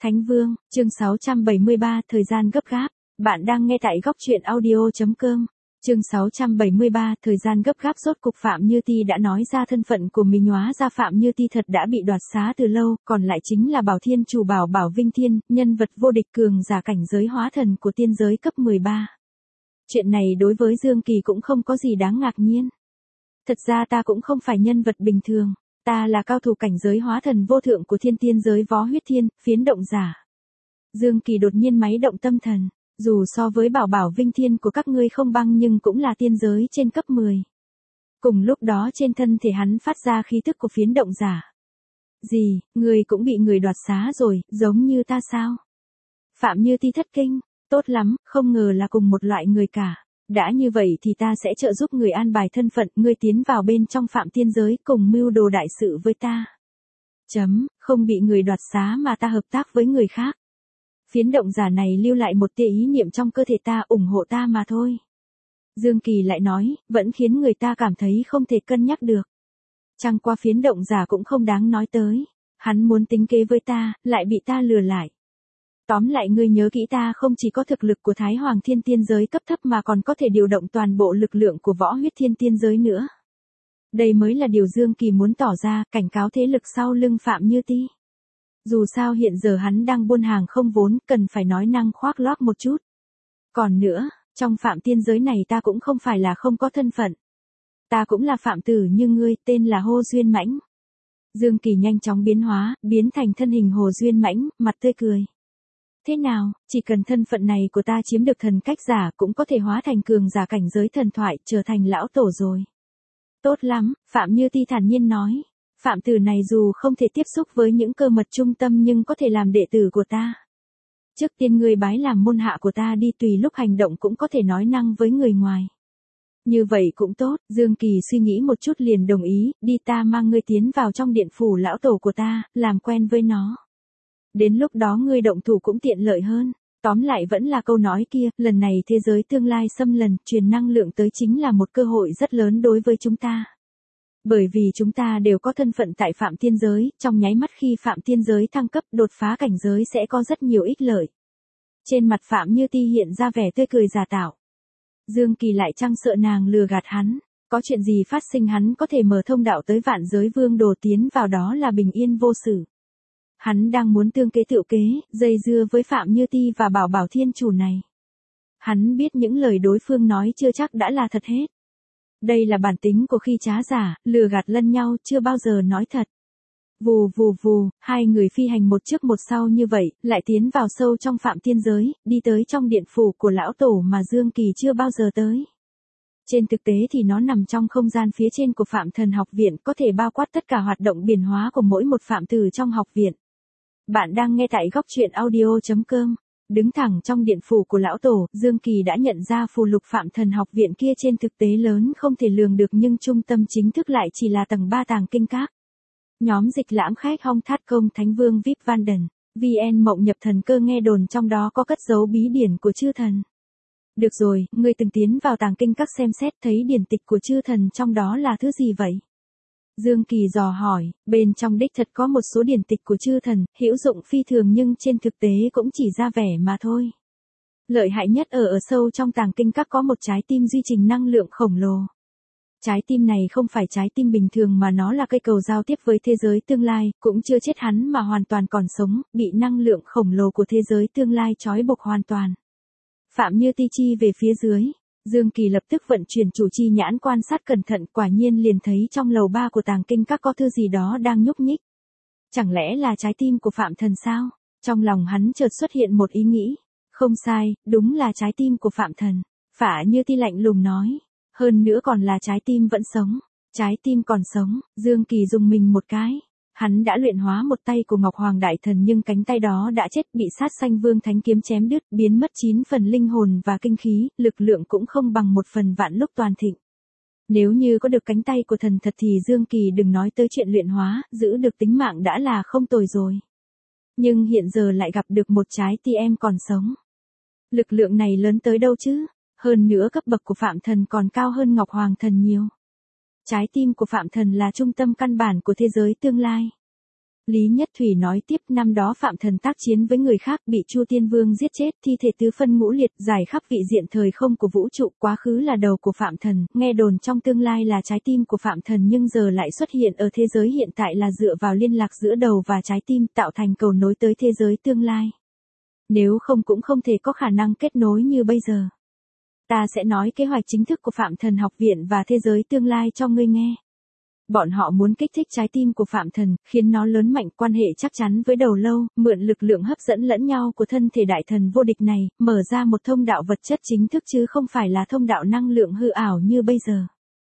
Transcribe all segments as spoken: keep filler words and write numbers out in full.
Thánh Vương, chương sáu trăm bảy mươi ba, thời gian gấp gáp. Bạn đang nghe tại góc truyện audio.com. Chương sáu trăm bảy mươi ba, thời gian gấp gáp. Rốt cục Phạm Như Ti đã nói ra thân phận của mình, hóa ra Phạm Như Ti thật đã bị đoạt xá từ lâu, còn lại chính là Bảo Thiên Chủ Bảo Bảo Vinh Thiên, nhân vật vô địch cường giả cảnh giới hóa thần của tiên giới cấp mười ba. Chuyện này đối với Dương Kỳ cũng không có gì đáng ngạc nhiên. Thật ra ta cũng không phải nhân vật bình thường. Ta là cao thủ cảnh giới hóa thần vô thượng của thiên tiên giới Võ Huyết Thiên, phiến động giả. Dương Kỳ đột nhiên máy động tâm thần, dù so với Bảo Bảo Vinh Thiên của các ngươi không bằng nhưng cũng là tiên giới trên cấp mười. Cùng lúc đó trên thân thể hắn phát ra khí tức của phiến động giả. Gì, ngươi cũng bị người đoạt xá rồi, giống như ta sao? Phạm Như Ti thất kinh, tốt lắm, không ngờ là cùng một loại người cả. Đã như vậy thì ta sẽ trợ giúp người an bài thân phận, ngươi tiến vào bên trong Phạm tiên giới cùng mưu đồ đại sự với ta. Chấm, không bị người đoạt xá mà ta hợp tác với người khác. Phiến động giả này lưu lại một tia ý niệm trong cơ thể ta, ủng hộ ta mà thôi. Dương Kỳ lại nói, vẫn khiến người ta cảm thấy không thể cân nhắc được. Chẳng qua phiến động giả cũng không đáng nói tới. Hắn muốn tính kế với ta, lại bị ta lừa lại. Tóm lại ngươi nhớ kỹ, ta không chỉ có thực lực của Thái Hoàng Thiên tiên giới cấp thấp mà còn có thể điều động toàn bộ lực lượng của Võ Huyết Thiên tiên giới nữa. Đây mới là điều Dương Kỳ muốn tỏ ra, cảnh cáo thế lực sau lưng Phạm Như Ti. Dù sao hiện giờ hắn đang buôn hàng không vốn, cần phải nói năng khoác lác một chút. Còn nữa, trong Phạm tiên giới này ta cũng không phải là không có thân phận. Ta cũng là Phạm tử như ngươi, tên là Hồ Duyên Mãnh. Dương Kỳ nhanh chóng biến hóa, biến thành thân hình Hồ Duyên Mãnh, mặt tươi cười. Thế nào, chỉ cần thân phận này của ta chiếm được thần cách giả cũng có thể hóa thành cường giả cảnh giới thần thoại, trở thành lão tổ rồi. Tốt lắm, Phạm Như Ti thản nhiên nói. Phạm tử này dù không thể tiếp xúc với những cơ mật trung tâm nhưng có thể làm đệ tử của ta. Trước tiên ngươi bái làm môn hạ của ta đi, tùy lúc hành động cũng có thể nói năng với người ngoài. Như vậy cũng tốt, Dương Kỳ suy nghĩ một chút liền đồng ý, đi, ta mang ngươi tiến vào trong điện phủ lão tổ của ta, làm quen với nó. Đến lúc đó ngươi động thủ cũng tiện lợi hơn. Tóm lại vẫn là câu nói kia, lần này thế giới tương lai xâm lấn, truyền năng lượng tới chính là một cơ hội rất lớn đối với chúng ta. Bởi vì chúng ta đều có thân phận tại Phạm tiên giới, trong nháy mắt khi Phạm tiên giới thăng cấp, đột phá cảnh giới sẽ có rất nhiều ích lợi. Trên mặt Phạm Như Ti hiện ra vẻ tươi cười giả tạo. Dương Kỳ lại chẳng sợ nàng lừa gạt hắn, có chuyện gì phát sinh hắn có thể mở thông đạo tới vạn giới vương đồ, tiến vào đó là bình yên vô sự. Hắn đang muốn tương kế tựu kế, dây dưa với Phạm Như Ti và Bảo Bảo Thiên Chủ này. Hắn biết những lời đối phương nói chưa chắc đã là thật hết. Đây là bản tính của khi trá giả, lừa gạt lẫn nhau, chưa bao giờ nói thật. Vù vù vù, hai người phi hành một trước một sau như vậy, lại tiến vào sâu trong Phạm tiên giới, đi tới trong điện phủ của lão tổ mà Dương Kỳ chưa bao giờ tới. Trên thực tế thì nó nằm trong không gian phía trên của Phạm Thần học viện, có thể bao quát tất cả hoạt động biến hóa của mỗi một phạm tử trong học viện. Bạn đang nghe tại góc truyện audio.com. Đứng thẳng trong điện phủ của lão tổ, Dương Kỳ đã nhận ra phù lục Phạm Thần học viện kia trên thực tế lớn không thể lường được, nhưng trung tâm chính thức lại chỉ là tầng ba tàng kinh các. Nhóm dịch lãm khách Hong Thát Công Thánh Vương vê i pê Vanden, vê en Mộng Nhập Thần Cơ nghe đồn trong đó có cất giấu bí điển của chư thần. Được rồi, ngươi từng tiến vào tàng kinh các xem xét, thấy điển tịch của chư thần trong đó là thứ gì vậy? Dương Kỳ dò hỏi, bên trong đích thật có một số điển tịch của chư thần, hữu dụng phi thường nhưng trên thực tế cũng chỉ ra vẻ mà thôi. Lợi hại nhất ở ở sâu trong tàng kinh các có một trái tim duy trì năng lượng khổng lồ. Trái tim này không phải trái tim bình thường mà nó là cây cầu giao tiếp với thế giới tương lai, cũng chưa chết hắn mà hoàn toàn còn sống, bị năng lượng khổng lồ của thế giới tương lai trói buộc hoàn toàn. Phạm Như Ti chi về phía dưới. Dương Kỳ lập tức vận chuyển chủ chi nhãn quan sát cẩn thận, quả nhiên liền thấy trong lầu ba của tàng kinh các có thứ gì đó đang nhúc nhích. Chẳng lẽ là trái tim của Phạm Thần sao? Trong lòng hắn chợt xuất hiện một ý nghĩ. Không sai, đúng là trái tim của Phạm Thần. Phạm Như Ti lạnh lùng nói. Hơn nữa còn là trái tim vẫn sống. Trái tim còn sống, Dương Kỳ dùng mình một cái. Hắn đã luyện hóa một tay của Ngọc Hoàng Đại Thần nhưng cánh tay đó đã chết, bị sát sanh vương thánh kiếm chém đứt, biến mất chín phần linh hồn và kinh khí, lực lượng cũng không bằng một phần vạn lúc toàn thịnh. Nếu như có được cánh tay của thần thật thì Dương Kỳ đừng nói tới chuyện luyện hóa, giữ được tính mạng đã là không tồi rồi. Nhưng hiện giờ lại gặp được một trái tim còn sống. Lực lượng này lớn tới đâu chứ? Hơn nữa cấp bậc của Phạm Thần còn cao hơn Ngọc Hoàng Thần nhiều. Trái tim của Phạm Thần là trung tâm căn bản của thế giới tương lai. Lý Nhất Thủy nói tiếp, năm đó Phạm Thần tác chiến với người khác bị Chu Tiên Vương giết chết, thi thể tứ phân ngũ liệt, dài khắp vị diện thời không của vũ trụ, quá khứ là đầu của Phạm Thần, nghe đồn trong tương lai là trái tim của Phạm Thần nhưng giờ lại xuất hiện ở thế giới hiện tại là dựa vào liên lạc giữa đầu và trái tim tạo thành cầu nối tới thế giới tương lai. Nếu không cũng không thể có khả năng kết nối như bây giờ. Ta sẽ nói kế hoạch chính thức của Phạm Thần học viện và thế giới tương lai cho ngươi nghe. Bọn họ muốn kích thích trái tim của Phạm Thần, khiến nó lớn mạnh quan hệ chắc chắn với đầu lâu, mượn lực lượng hấp dẫn lẫn nhau của thân thể đại thần vô địch này, mở ra một thông đạo vật chất chính thức chứ không phải là thông đạo năng lượng hư ảo như bây giờ.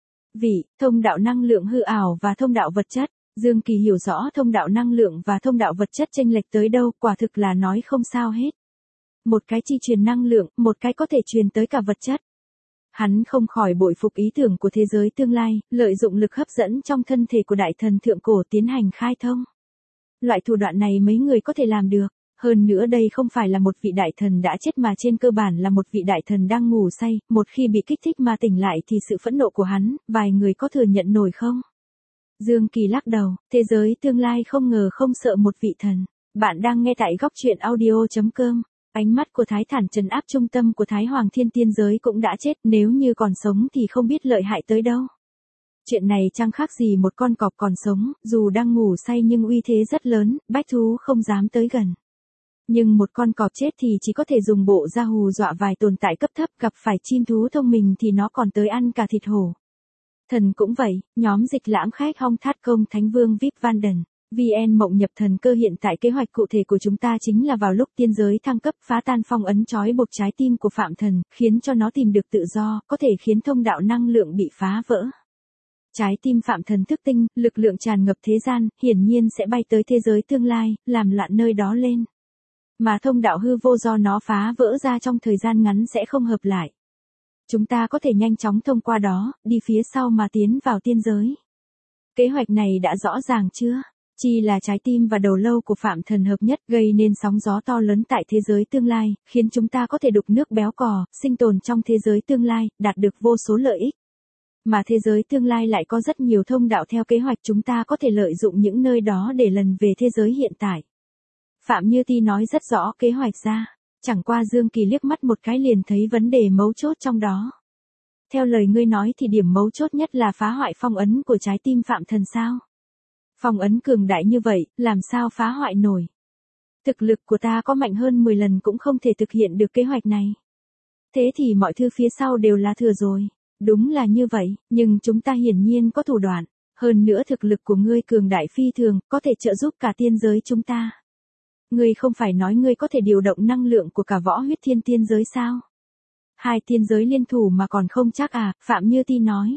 Vì, thông đạo năng lượng hư ảo và thông đạo vật chất, Dương Kỳ hiểu rõ thông đạo năng lượng và thông đạo vật chất chênh lệch tới đâu, quả thực là nói không sao hết. Một cái chi truyền năng lượng, một cái có thể truyền tới cả vật chất. Hắn không khỏi bội phục ý tưởng của thế giới tương lai, lợi dụng lực hấp dẫn trong thân thể của đại thần thượng cổ tiến hành khai thông. Loại thủ đoạn này mấy người có thể làm được, hơn nữa đây không phải là một vị đại thần đã chết mà trên cơ bản là một vị đại thần đang ngủ say, một khi bị kích thích mà tỉnh lại thì sự phẫn nộ của hắn, vài người có thừa nhận nổi không? Dương Kỳ lắc đầu, thế giới tương lai không ngờ không sợ một vị thần. Bạn đang nghe tại góc truyện audio chấm com. Ánh mắt của Thái Thản trấn áp trung tâm của Thái Hoàng Thiên Tiên giới cũng đã chết, nếu như còn sống thì không biết lợi hại tới đâu. Chuyện này chẳng khác gì một con cọp còn sống, dù đang ngủ say nhưng uy thế rất lớn, bách thú không dám tới gần. Nhưng một con cọp chết thì chỉ có thể dùng bộ da hù dọa vài tồn tại cấp thấp, gặp phải chim thú thông minh thì nó còn tới ăn cả thịt hổ. Thần cũng vậy, nhóm dịch lãm khách Hong Thát Công Thánh Vương vê i pê Vanden. vê en Mộng Nhập Thần Cơ hiện tại kế hoạch cụ thể của chúng ta chính là vào lúc tiên giới thăng cấp phá tan phong ấn trói buộc trái tim của Phạm Thần, khiến cho nó tìm được tự do, có thể khiến thông đạo năng lượng bị phá vỡ. Trái tim Phạm Thần thức tinh, lực lượng tràn ngập thế gian, hiển nhiên sẽ bay tới thế giới tương lai, làm loạn nơi đó lên. Mà thông đạo hư vô do nó phá vỡ ra trong thời gian ngắn sẽ không hợp lại. Chúng ta có thể nhanh chóng thông qua đó, đi phía sau mà tiến vào tiên giới. Kế hoạch này đã rõ ràng chưa? Chi là trái tim và đầu lâu của Phạm Thần hợp nhất gây nên sóng gió to lớn tại thế giới tương lai, khiến chúng ta có thể đục nước béo cò, sinh tồn trong thế giới tương lai, đạt được vô số lợi ích. Mà thế giới tương lai lại có rất nhiều thông đạo theo kế hoạch chúng ta có thể lợi dụng những nơi đó để lần về thế giới hiện tại. Phạm Như Ti nói rất rõ kế hoạch ra, chẳng qua Dương Kỳ liếc mắt một cái liền thấy vấn đề mấu chốt trong đó. Theo lời ngươi nói thì điểm mấu chốt nhất là phá hoại phong ấn của trái tim Phạm Thần sao? Phong ấn cường đại như vậy, làm sao phá hoại nổi? Thực lực của ta có mạnh hơn mười lần cũng không thể thực hiện được kế hoạch này. Thế thì mọi thứ phía sau đều là thừa rồi. Đúng là như vậy, nhưng chúng ta hiển nhiên có thủ đoạn. Hơn nữa thực lực của ngươi cường đại phi thường, có thể trợ giúp cả tiên giới chúng ta. Ngươi không phải nói ngươi có thể điều động năng lượng của cả võ huyết thiên tiên giới sao? Hai tiên giới liên thủ mà còn không chắc à, Phạm Như Ti nói.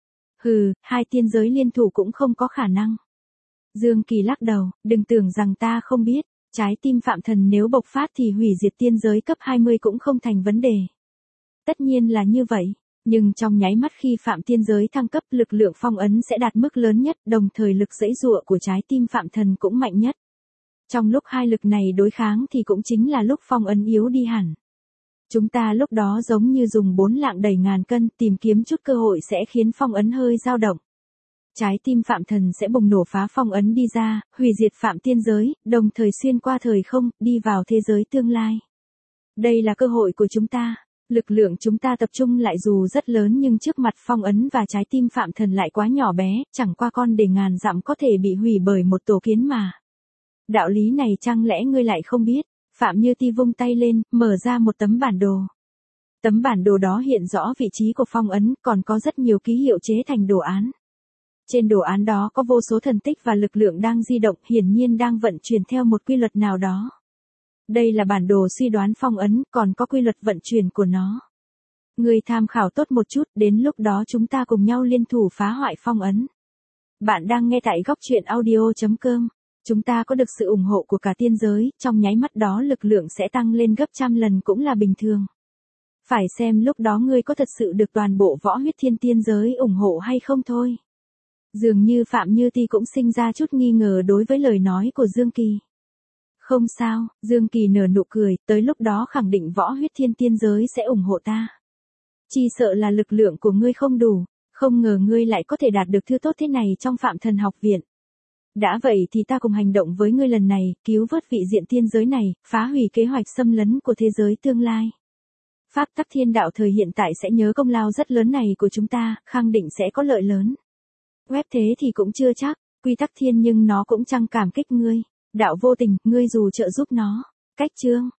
Hừ, hai tiên giới liên thủ cũng không có khả năng. Dương Kỳ lắc đầu, đừng tưởng rằng ta không biết, trái tim Phạm Thần nếu bộc phát thì hủy diệt tiên giới cấp hai mươi cũng không thành vấn đề. Tất nhiên là như vậy, nhưng trong nháy mắt khi Phạm tiên giới thăng cấp lực lượng phong ấn sẽ đạt mức lớn nhất, đồng thời lực giãy giụa của trái tim Phạm Thần cũng mạnh nhất. Trong lúc hai lực này đối kháng thì cũng chính là lúc phong ấn yếu đi hẳn. Chúng ta lúc đó giống như dùng bốn lạng đẩy ngàn cân, tìm kiếm chút cơ hội sẽ khiến phong ấn hơi dao động. Trái tim Phạm Thần sẽ bùng nổ phá phong ấn đi ra, hủy diệt Phạm tiên giới, đồng thời xuyên qua thời không, đi vào thế giới tương lai. Đây là cơ hội của chúng ta. Lực lượng chúng ta tập trung lại dù rất lớn nhưng trước mặt phong ấn và trái tim Phạm Thần lại quá nhỏ bé, chẳng qua con để ngàn dặm có thể bị hủy bởi một tổ kiến mà. Đạo lý này chẳng lẽ ngươi lại không biết? Phạm Như Ti vung tay lên, mở ra một tấm bản đồ. Tấm bản đồ đó hiện rõ vị trí của phong ấn, còn có rất nhiều ký hiệu chế thành đồ án. Trên đồ án đó có vô số thần tích và lực lượng đang di động, hiển nhiên đang vận chuyển theo một quy luật nào đó. Đây là bản đồ suy đoán phong ấn, còn có quy luật vận chuyển của nó. Người tham khảo tốt một chút, đến lúc đó chúng ta cùng nhau liên thủ phá hoại phong ấn. Bạn đang nghe tại góc truyện audio chấm com. Chúng ta có được sự ủng hộ của cả tiên giới, trong nháy mắt đó lực lượng sẽ tăng lên gấp trăm lần cũng là bình thường. Phải xem lúc đó ngươi có thật sự được toàn bộ võ huyết thiên tiên giới ủng hộ hay không thôi. Dường như Phạm Như Ti cũng sinh ra chút nghi ngờ đối với lời nói của Dương Kỳ. Không sao, Dương Kỳ nở nụ cười, tới lúc đó khẳng định võ huyết thiên tiên giới sẽ ủng hộ ta. Chỉ sợ là lực lượng của ngươi không đủ, không ngờ ngươi lại có thể đạt được thứ tốt thế này trong Phạm Thần học viện. Đã vậy thì ta cùng hành động với ngươi lần này, cứu vớt vị diện tiên giới này, phá hủy kế hoạch xâm lấn của thế giới tương lai. Pháp tắc thiên đạo thời hiện tại sẽ nhớ công lao rất lớn này của chúng ta, khẳng định sẽ có lợi lớn. Web thế thì cũng chưa chắc, quy tắc thiên nhưng nó cũng chẳng cảm kích ngươi. Đạo vô tình, ngươi dù trợ giúp nó. Cách chương